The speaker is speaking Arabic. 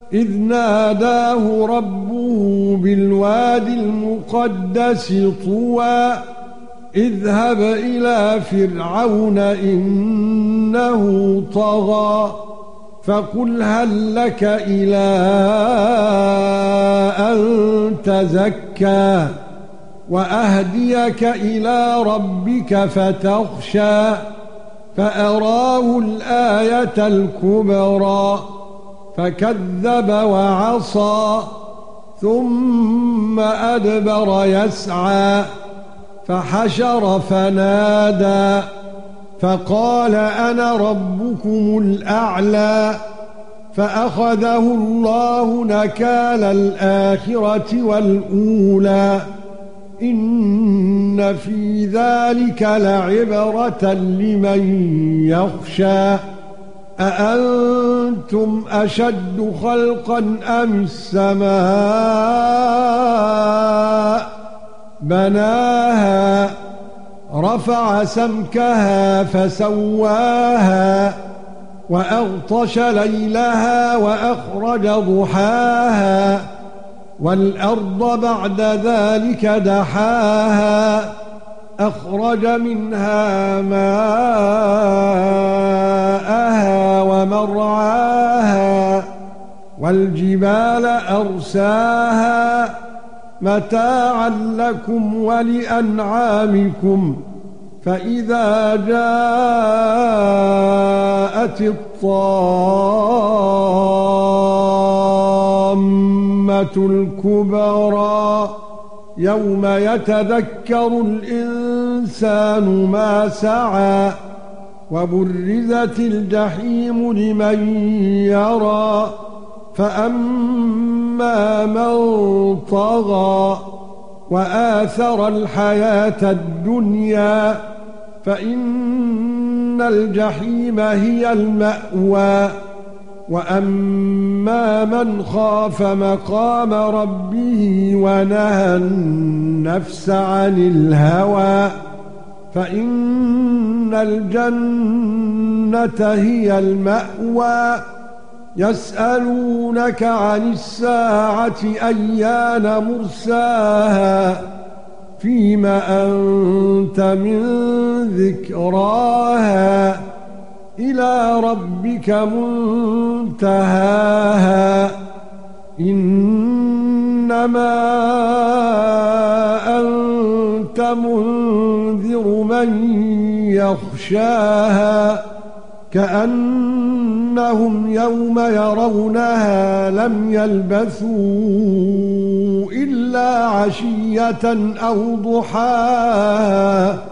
إذ ناداه ربه بالواد المقدس طوى اذهب إلى فرعون إنه طغى فقل هل لك إلى أن تزكى وأهديك إلى ربك فتخشى فأراه الآية الكبرى فكذب وعصى ثم أدبر يسعى فحشر فنادى فقال أنا ربكم الأعلى فأخذه الله نكال الآخرة والأولى إن في ذلك لعبرة لمن يخشى أأنتم أشد خلقا أم السماء بناها رفع سمكها فسواها وأغطش ليلها وأخرج ضحاها والأرض بعد ذلك دحاها أخرج منها ماءها ومرعاها والجبال أرساها متاعا لكم ولأنعامكم فإذا جاءت الطامة الكبرى يوم يتذكر الإنسان ما سعى وبرزت الجحيم لمن يرى فأما من طغى وآثر الحياة الدنيا فإن الجحيم هي المأوى وأما من خاف مقام ربه ونهى النفس عن الهوى فإن الجنة هي المأوى يسألونك عن الساعة أيان مرساها فيما أنت من ذكراها إلى ربك منتهاها إنما أنت منذر من يخشاها كأنهم يوم يرونها لم يلبثوا إلا عشية أو ضحاها